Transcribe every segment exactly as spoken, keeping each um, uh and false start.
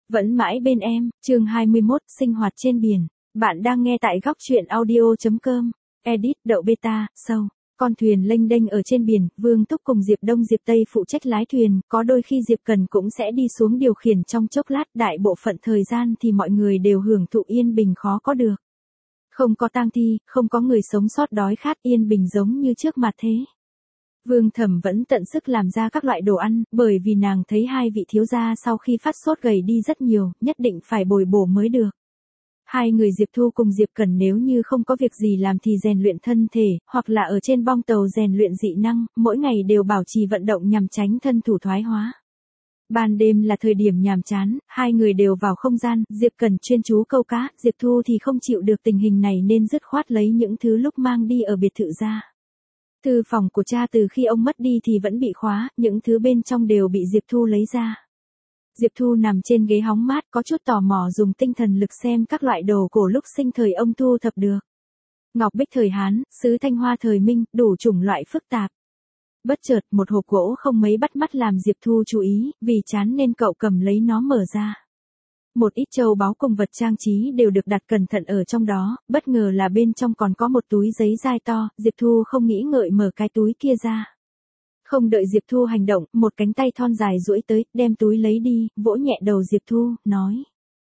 Vẫn mãi bên em, chương hai mươi mốt, sinh hoạt trên biển. Bạn đang nghe tại góc truyện audio chấm com. Edit đậu beta, sâu. Con thuyền lênh đênh ở trên biển, Vương Túc cùng Diệp Đông Diệp Tây phụ trách lái thuyền, có đôi khi Diệp Cần cũng sẽ đi xuống điều khiển trong chốc lát, đại bộ phận thời gian thì mọi người đều hưởng thụ yên bình khó có được. Không có tang thi, không có người sống sót đói khát, yên bình giống như trước mặt thế. Vương Thẩm vẫn tận sức làm ra các loại đồ ăn, bởi vì nàng thấy hai vị thiếu gia sau khi phát sốt gầy đi rất nhiều, nhất định phải bồi bổ mới được. Hai người Diệp Thu cùng Diệp Cần nếu như không có việc gì làm thì rèn luyện thân thể, hoặc là ở trên bong tàu rèn luyện dị năng, mỗi ngày đều bảo trì vận động nhằm tránh thân thủ thoái hóa. Ban đêm là thời điểm nhàm chán, hai người đều vào không gian, Diệp Cần chuyên chú câu cá, Diệp Thu thì không chịu được tình hình này nên dứt khoát lấy những thứ lúc mang đi ở biệt thự ra. Thư phòng của cha từ khi ông mất đi thì vẫn bị khóa, những thứ bên trong đều bị Diệp Thu lấy ra. Diệp Thu nằm trên ghế hóng mát có chút tò mò dùng tinh thần lực xem các loại đồ cổ lúc sinh thời ông thu thập được. Ngọc bích thời Hán, sứ Thanh Hoa thời Minh, đủ chủng loại phức tạp. Bất chợt một hộp gỗ không mấy bắt mắt làm Diệp Thu chú ý, vì chán nên cậu cầm lấy nó mở ra. Một ít châu báu cùng vật trang trí đều được đặt cẩn thận ở trong đó, bất ngờ là bên trong còn có một túi giấy dai to, Diệp Thu không nghĩ ngợi mở cái túi kia ra. Không đợi Diệp Thu hành động, một cánh tay thon dài duỗi tới, đem túi lấy đi, vỗ nhẹ đầu Diệp Thu, nói.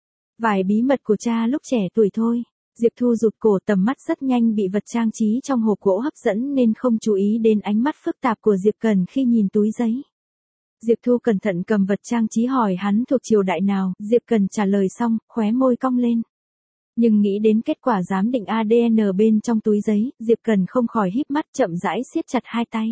Vài bí mật của cha lúc trẻ tuổi thôi. Diệp Thu rụt cổ, tầm mắt rất nhanh bị vật trang trí trong hộp gỗ hấp dẫn nên không chú ý đến ánh mắt phức tạp của Diệp Cần khi nhìn túi giấy. Diệp Thu cẩn thận cầm vật trang trí hỏi hắn thuộc triều đại nào, Diệp Cần trả lời xong, khóe môi cong lên. Nhưng nghĩ đến kết quả giám định a đê en bên trong túi giấy, Diệp Cần không khỏi híp mắt chậm rãi siết chặt hai tay.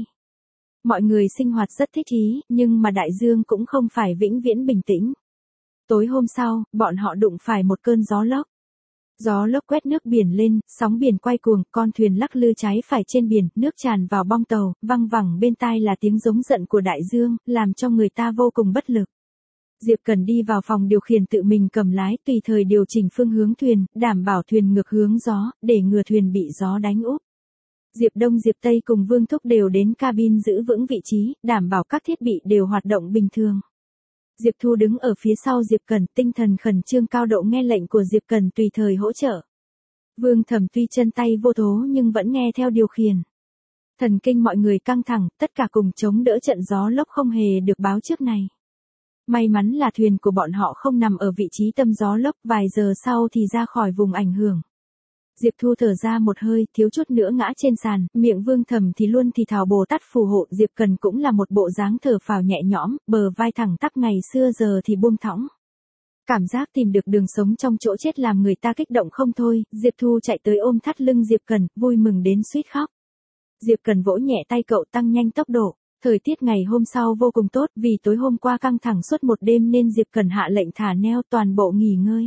Mọi người sinh hoạt rất thích ý, nhưng mà đại dương cũng không phải vĩnh viễn bình tĩnh. Tối hôm sau, bọn họ đụng phải một cơn gió lốc. Gió lốc quét nước biển lên, sóng biển quay cuồng, con thuyền lắc lư trái phải trên biển, nước tràn vào bong tàu, văng vẳng bên tai là tiếng giống giận của đại dương, làm cho người ta vô cùng bất lực. Diệp Cần đi vào phòng điều khiển tự mình cầm lái, tùy thời điều chỉnh phương hướng thuyền, đảm bảo thuyền ngược hướng gió, để ngừa thuyền bị gió đánh úp. Diệp Đông Diệp Tây cùng Vương Thúc đều đến cabin giữ vững vị trí, đảm bảo các thiết bị đều hoạt động bình thường. Diệp Thu đứng ở phía sau Diệp Cần, tinh thần khẩn trương cao độ nghe lệnh của Diệp Cần tùy thời hỗ trợ. Vương Thẩm tuy chân tay vô tố nhưng vẫn nghe theo điều khiển. Thần kinh mọi người căng thẳng, tất cả cùng chống đỡ trận gió lốc không hề được báo trước này. May mắn là thuyền của bọn họ không nằm ở vị trí tâm gió lốc, vài giờ sau thì ra khỏi vùng ảnh hưởng. Diệp Thu thở ra một hơi, thiếu chút nữa ngã trên sàn, miệng Vương Thẩm thì luôn thì thào Bồ Tát phù hộ, Diệp Cần cũng là một bộ dáng thở phào nhẹ nhõm, bờ vai thẳng tắp ngày xưa giờ thì buông thõng. Cảm giác tìm được đường sống trong chỗ chết làm người ta kích động không thôi, Diệp Thu chạy tới ôm thắt lưng Diệp Cần, vui mừng đến suýt khóc. Diệp Cần vỗ nhẹ tay cậu tăng nhanh tốc độ. Thời tiết ngày hôm sau vô cùng tốt, vì tối hôm qua căng thẳng suốt một đêm nên Diệp Cần hạ lệnh thả neo toàn bộ nghỉ ngơi.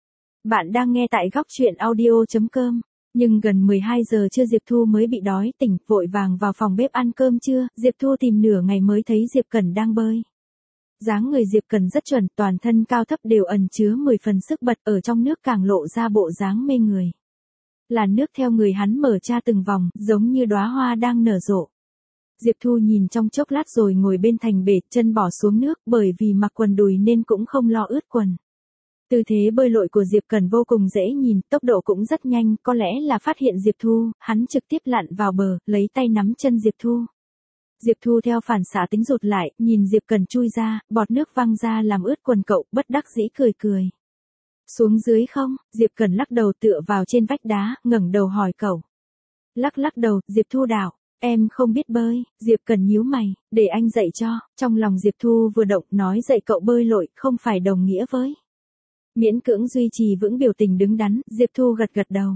Bạn đang nghe tại góc truyện audio chấm com, nhưng gần mười hai giờ trưa Diệp Thu mới bị đói tỉnh, vội vàng vào phòng bếp ăn cơm trưa, Diệp Thu tìm nửa ngày mới thấy Diệp Cần đang bơi. Dáng người Diệp Cần rất chuẩn, toàn thân cao thấp đều ẩn chứa mười phần sức bật, ở trong nước càng lộ ra bộ dáng mê người. Làn nước theo người hắn mở ra từng vòng, giống như đóa hoa đang nở rộ. Diệp Thu nhìn trong chốc lát rồi ngồi bên thành bể, chân bỏ xuống nước, bởi vì mặc quần đùi nên cũng không lo ướt quần. Tư thế bơi lội của Diệp Cần vô cùng dễ nhìn, tốc độ cũng rất nhanh, có lẽ là phát hiện Diệp Thu, hắn trực tiếp lặn vào bờ, lấy tay nắm chân Diệp Thu. Diệp Thu theo phản xạ tính rụt lại, nhìn Diệp Cần chui ra, bọt nước văng ra làm ướt quần cậu, bất đắc dĩ cười cười. Xuống dưới không? Diệp Cần lắc đầu tựa vào trên vách đá, ngẩng đầu hỏi cậu. Lắc lắc đầu, Diệp Thu đảo. Em không biết bơi, Diệp Cần nhíu mày, để anh dạy cho, trong lòng Diệp Thu vừa động, nói dạy cậu bơi lội, không phải đồng nghĩa với. Miễn cưỡng duy trì vững biểu tình đứng đắn, Diệp Thu gật gật đầu.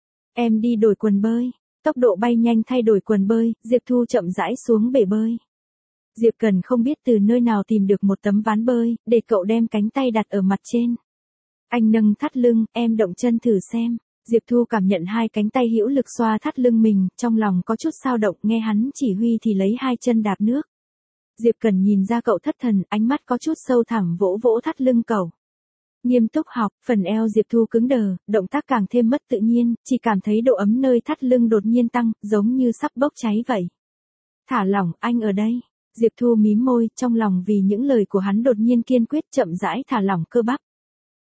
Em đi đổi quần bơi, tốc độ bay nhanh thay đổi quần bơi, Diệp Thu chậm rãi xuống bể bơi. Diệp Cần không biết từ nơi nào tìm được một tấm ván bơi, để cậu đem cánh tay đặt ở mặt trên. Anh nâng thắt lưng, em động chân thử xem. Diệp Thu cảm nhận hai cánh tay hữu lực xoa thắt lưng mình, trong lòng có chút dao động, nghe hắn chỉ huy thì lấy hai chân đạp nước. Diệp Cần nhìn ra cậu thất thần, ánh mắt có chút sâu thẳm vỗ vỗ thắt lưng cậu. Nghiêm túc học, phần eo Diệp Thu cứng đờ, động tác càng thêm mất tự nhiên, chỉ cảm thấy độ ấm nơi thắt lưng đột nhiên tăng, giống như sắp bốc cháy vậy. Thả lỏng, anh ở đây. Diệp Thu mím môi, trong lòng vì những lời của hắn đột nhiên kiên quyết chậm rãi thả lỏng cơ bắp.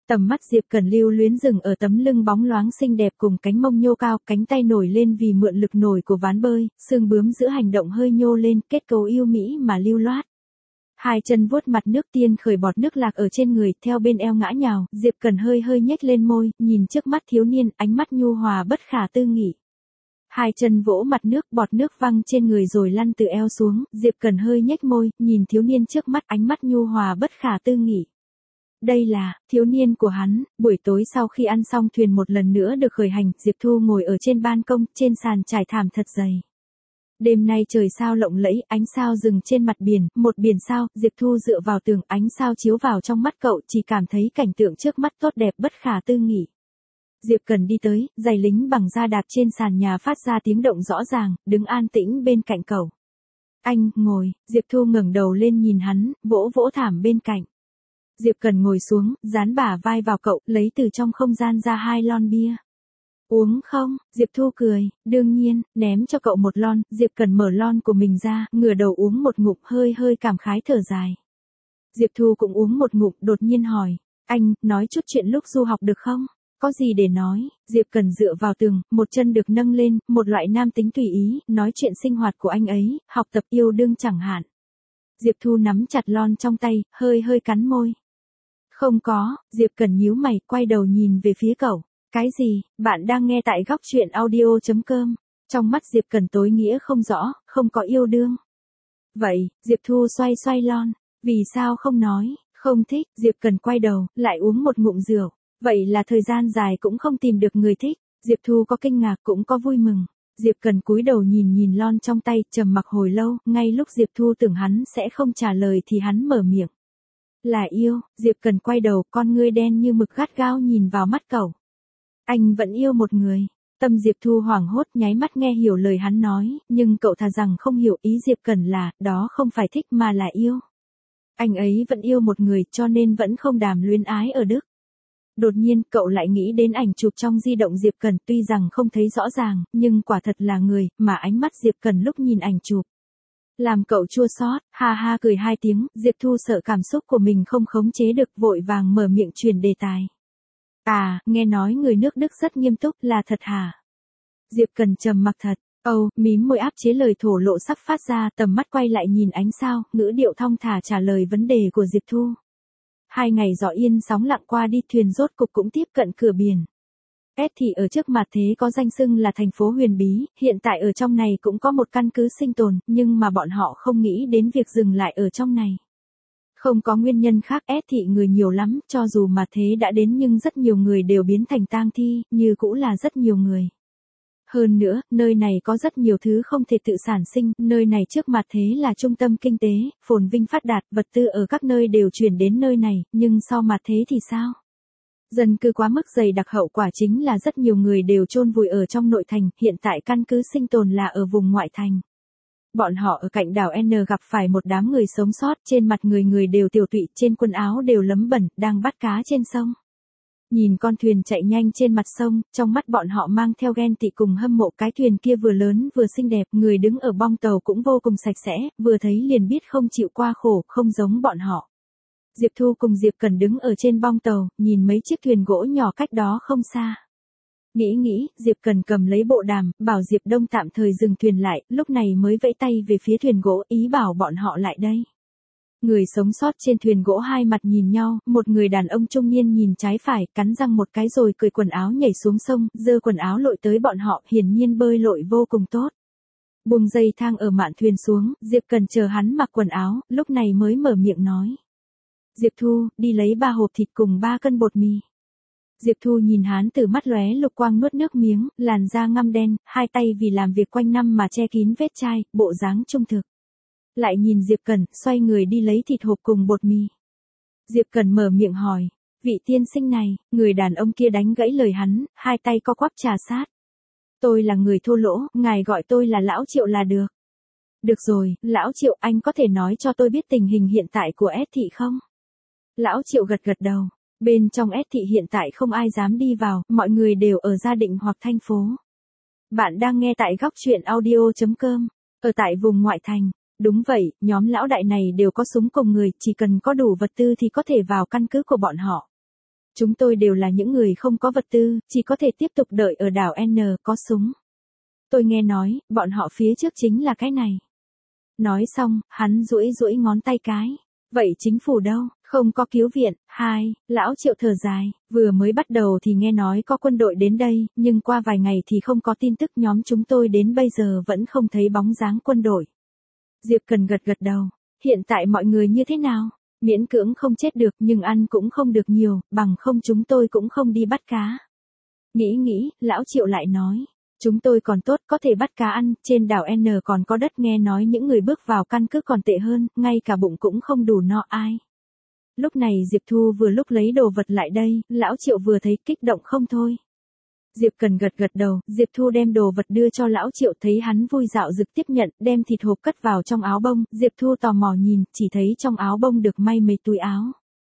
Tầm mắt Diệp Cẩn lưu luyến dừng ở tấm lưng bóng loáng xinh đẹp cùng cánh mông nhô cao, cánh tay nổi lên vì mượn lực nổi của ván bơi, xương bướm giữa hành động hơi nhô lên, kết cấu yêu mỹ mà lưu loát. Hai chân vuốt mặt nước tiên khởi bọt nước lạc ở trên người, theo bên eo ngã nhào, Diệp Cẩn hơi hơi nhếch lên môi, nhìn trước mắt thiếu niên, ánh mắt nhu hòa bất khả tư nghị. Hai chân vỗ mặt nước, bọt nước văng trên người rồi lăn từ eo xuống, Diệp Cẩn hơi nhếch môi, nhìn thiếu niên trước mắt, ánh mắt nhu hòa bất khả tư nghị. Đây là, thiếu niên của hắn. Buổi tối sau khi ăn xong thuyền một lần nữa được khởi hành, Diệp Thu ngồi ở trên ban công, trên sàn trải thảm thật dày. Đêm nay trời sao lộng lẫy, ánh sao rừng trên mặt biển, một biển sao, Diệp Thu dựa vào tường, ánh sao chiếu vào trong mắt cậu, chỉ cảm thấy cảnh tượng trước mắt tốt đẹp bất khả tư nghị. Diệp Cần đi tới, giày lính bằng da đạp trên sàn nhà phát ra tiếng động rõ ràng, đứng an tĩnh bên cạnh cậu. Anh, ngồi, Diệp Thu ngẩng đầu lên nhìn hắn, vỗ vỗ thảm bên cạnh. Diệp Cần ngồi xuống, dán bả vai vào cậu, lấy từ trong không gian ra hai lon bia. Uống không? Diệp Thu cười, đương nhiên, ném cho cậu một lon, Diệp Cần mở lon của mình ra, ngửa đầu uống một ngụm, hơi hơi cảm khái thở dài. Diệp Thu cũng uống một ngụm, đột nhiên hỏi, anh, nói chút chuyện lúc du học được không? Có gì để nói? Diệp Cần dựa vào tường, một chân được nâng lên, một loại nam tính tùy ý, nói chuyện sinh hoạt của anh ấy, học tập yêu đương chẳng hạn. Diệp Thu nắm chặt lon trong tay, hơi hơi cắn môi. Không có, Diệp Cần nhíu mày, quay đầu nhìn về phía cậu. Cái gì? Bạn đang nghe tại góc truyện audio chấm com. Trong mắt Diệp Cần tối nghĩa không rõ, không có yêu đương. Vậy, Diệp Thu xoay xoay lon. Vì sao không nói? Không thích. Diệp Cần quay đầu, lại uống một ngụm rượu. Vậy là thời gian dài cũng không tìm được người thích. Diệp Thu có kinh ngạc cũng có vui mừng. Diệp Cần cúi đầu nhìn nhìn lon trong tay, trầm mặc hồi lâu, ngay lúc Diệp Thu tưởng hắn sẽ không trả lời thì hắn mở miệng. Là yêu. Diệp Cần quay đầu, con ngươi đen như mực gắt gao nhìn vào mắt cậu. Anh vẫn yêu một người. Tâm Diệp Thu hoảng hốt, nháy mắt nghe hiểu lời hắn nói, nhưng cậu thà rằng không hiểu ý Diệp Cần là, đó không phải thích mà là yêu. Anh ấy vẫn yêu một người cho nên vẫn không đàm luyến ái ở Đức. Đột nhiên, cậu lại nghĩ đến ảnh chụp trong di động Diệp Cần, tuy rằng không thấy rõ ràng, nhưng quả thật là người, mà ánh mắt Diệp Cần lúc nhìn ảnh chụp. Làm cậu chua xót, ha ha cười hai tiếng, Diệp Thu sợ cảm xúc của mình không khống chế được, vội vàng mở miệng truyền đề tài. À, nghe nói người nước Đức rất nghiêm túc, là thật hả? Diệp Cần trầm mặc thật, âu, mím môi áp chế lời thổ lộ sắp phát ra, tầm mắt quay lại nhìn ánh sao, ngữ điệu thong thả trả lời vấn đề của Diệp Thu. Hai ngày gió yên sóng lặng qua đi, thuyền rốt cục cũng tiếp cận cửa biển. S thì ở trước mặt thế có danh xưng là thành phố huyền bí, hiện tại ở trong này cũng có một căn cứ sinh tồn, nhưng mà bọn họ không nghĩ đến việc dừng lại ở trong này. Không có nguyên nhân khác, S thị người nhiều lắm, cho dù mà thế đã đến nhưng rất nhiều người đều biến thành tang thi, như cũ là rất nhiều người. Hơn nữa, nơi này có rất nhiều thứ không thể tự sản sinh, nơi này trước mặt thế là trung tâm kinh tế, phồn vinh phát đạt, vật tư ở các nơi đều chuyển đến nơi này, nhưng sau mặt thế thì sao? Dân cư quá mức dày đặc, hậu quả chính là rất nhiều người đều chôn vùi ở trong nội thành, hiện tại căn cứ sinh tồn là ở vùng ngoại thành. Bọn họ ở cạnh đảo N gặp phải một đám người sống sót, trên mặt người người đều tiểu tụy, trên quần áo đều lấm bẩn, đang bắt cá trên sông. Nhìn con thuyền chạy nhanh trên mặt sông, trong mắt bọn họ mang theo ghen tị cùng hâm mộ, cái thuyền kia vừa lớn vừa xinh đẹp, người đứng ở bong tàu cũng vô cùng sạch sẽ, vừa thấy liền biết không chịu qua khổ, không giống bọn họ. Diệp Thu cùng Diệp Cần đứng ở trên bong tàu, nhìn mấy chiếc thuyền gỗ nhỏ cách đó không xa. Nghĩ nghĩ, Diệp Cần cầm lấy bộ đàm, bảo Diệp Đông tạm thời dừng thuyền lại, lúc này mới vẫy tay về phía thuyền gỗ, ý bảo bọn họ lại đây. Người sống sót trên thuyền gỗ hai mặt nhìn nhau, một người đàn ông trung niên nhìn trái phải, cắn răng một cái rồi cởi quần áo nhảy xuống sông, giơ quần áo lội tới bọn họ, hiển nhiên bơi lội vô cùng tốt. Buông dây thang ở mạn thuyền xuống, Diệp Cần chờ hắn mặc quần áo, lúc này mới mở miệng nói. Diệp Thu, đi lấy ba hộp thịt cùng ba cân bột mì. Diệp Thu nhìn hắn từ mắt lóe lục quang, nuốt nước miếng, làn da ngăm đen, hai tay vì làm việc quanh năm mà che kín vết chai, bộ dáng trung thực. Lại nhìn Diệp Cần, xoay người đi lấy thịt hộp cùng bột mì. Diệp Cần mở miệng hỏi, vị tiên sinh này, người đàn ông kia đánh gãy lời hắn, hai tay co quắp trà sát. Tôi là người thô lỗ, ngài gọi tôi là Lão Triệu là được. Được rồi, Lão Triệu, anh có thể nói cho tôi biết tình hình hiện tại của S thị không? Lão Triệu gật gật đầu. Bên trong S thị hiện tại không ai dám đi vào, mọi người đều ở gia định hoặc thành phố. Bạn đang nghe tại góc truyện audio chấm com, ở tại vùng ngoại thành. Đúng vậy, nhóm lão đại này đều có súng cùng người, chỉ cần có đủ vật tư thì có thể vào căn cứ của bọn họ. Chúng tôi đều là những người không có vật tư, chỉ có thể tiếp tục đợi ở đảo N có súng. Tôi nghe nói, bọn họ phía trước chính là cái này. Nói xong, hắn duỗi duỗi ngón tay cái. Vậy chính phủ đâu? Không có cứu viện. Hai, lão Triệu thở dài, vừa mới bắt đầu thì nghe nói có quân đội đến đây, nhưng qua vài ngày thì không có tin tức, nhóm chúng tôi đến bây giờ vẫn không thấy bóng dáng quân đội. Diệp Cần gật gật đầu. Hiện tại mọi người như thế nào? Miễn cưỡng không chết được nhưng ăn cũng không được nhiều, bằng không chúng tôi cũng không đi bắt cá. Nghĩ nghĩ, lão Triệu lại nói. Chúng tôi còn tốt, có thể bắt cá ăn, trên đảo N còn có đất, nghe nói những người bước vào căn cứ còn tệ hơn, ngay cả bụng cũng không đủ no ai. Lúc này Diệp Thu vừa lúc lấy đồ vật lại đây, lão Triệu vừa thấy kích động không thôi. Diệp Cần gật gật đầu, Diệp Thu đem đồ vật đưa cho lão Triệu, thấy hắn vui dạo dực tiếp nhận, đem thịt hộp cất vào trong áo bông, Diệp Thu tò mò nhìn, chỉ thấy trong áo bông được may mấy túi áo.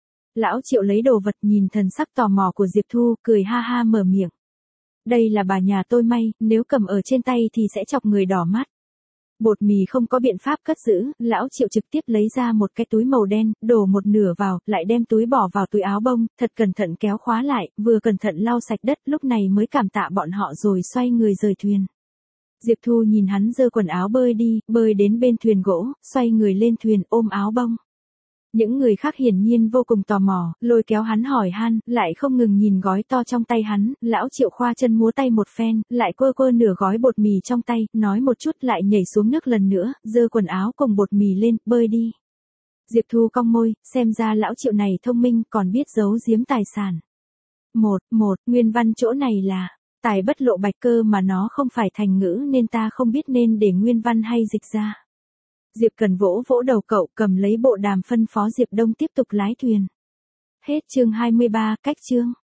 Lão Triệu lấy đồ vật nhìn thần sắc tò mò của Diệp Thu, cười ha ha mở miệng. Đây là bà nhà tôi may, nếu cầm ở trên tay thì sẽ chọc người đỏ mắt. Bột mì không có biện pháp cất giữ, lão Triệu trực tiếp lấy ra một cái túi màu đen, đổ một nửa vào, lại đem túi bỏ vào túi áo bông, thật cẩn thận kéo khóa lại, vừa cẩn thận lau sạch đất, lúc này mới cảm tạ bọn họ rồi xoay người rời thuyền. Diệp Thu nhìn hắn giơ quần áo bơi đi, bơi đến bên thuyền gỗ, xoay người lên thuyền ôm áo bông. Những người khác hiển nhiên vô cùng tò mò, lôi kéo hắn hỏi han, lại không ngừng nhìn gói to trong tay hắn, lão Triệu khoa chân múa tay một phen, lại quơ quơ nửa gói bột mì trong tay, nói một chút lại nhảy xuống nước lần nữa, giơ quần áo cùng bột mì lên, bơi đi. Diệp Thu cong môi, xem ra lão Triệu này thông minh, còn biết giấu giếm tài sản. Một, một, nguyên văn chỗ này là, tài bất lộ bạch, cơ mà nó không phải thành ngữ nên ta không biết nên để nguyên văn hay dịch ra. Diệp Cần vỗ vỗ đầu cậu, cầm lấy bộ đàm phân phó Diệp Đông tiếp tục lái thuyền. Hết chương hai mươi ba, cách chương.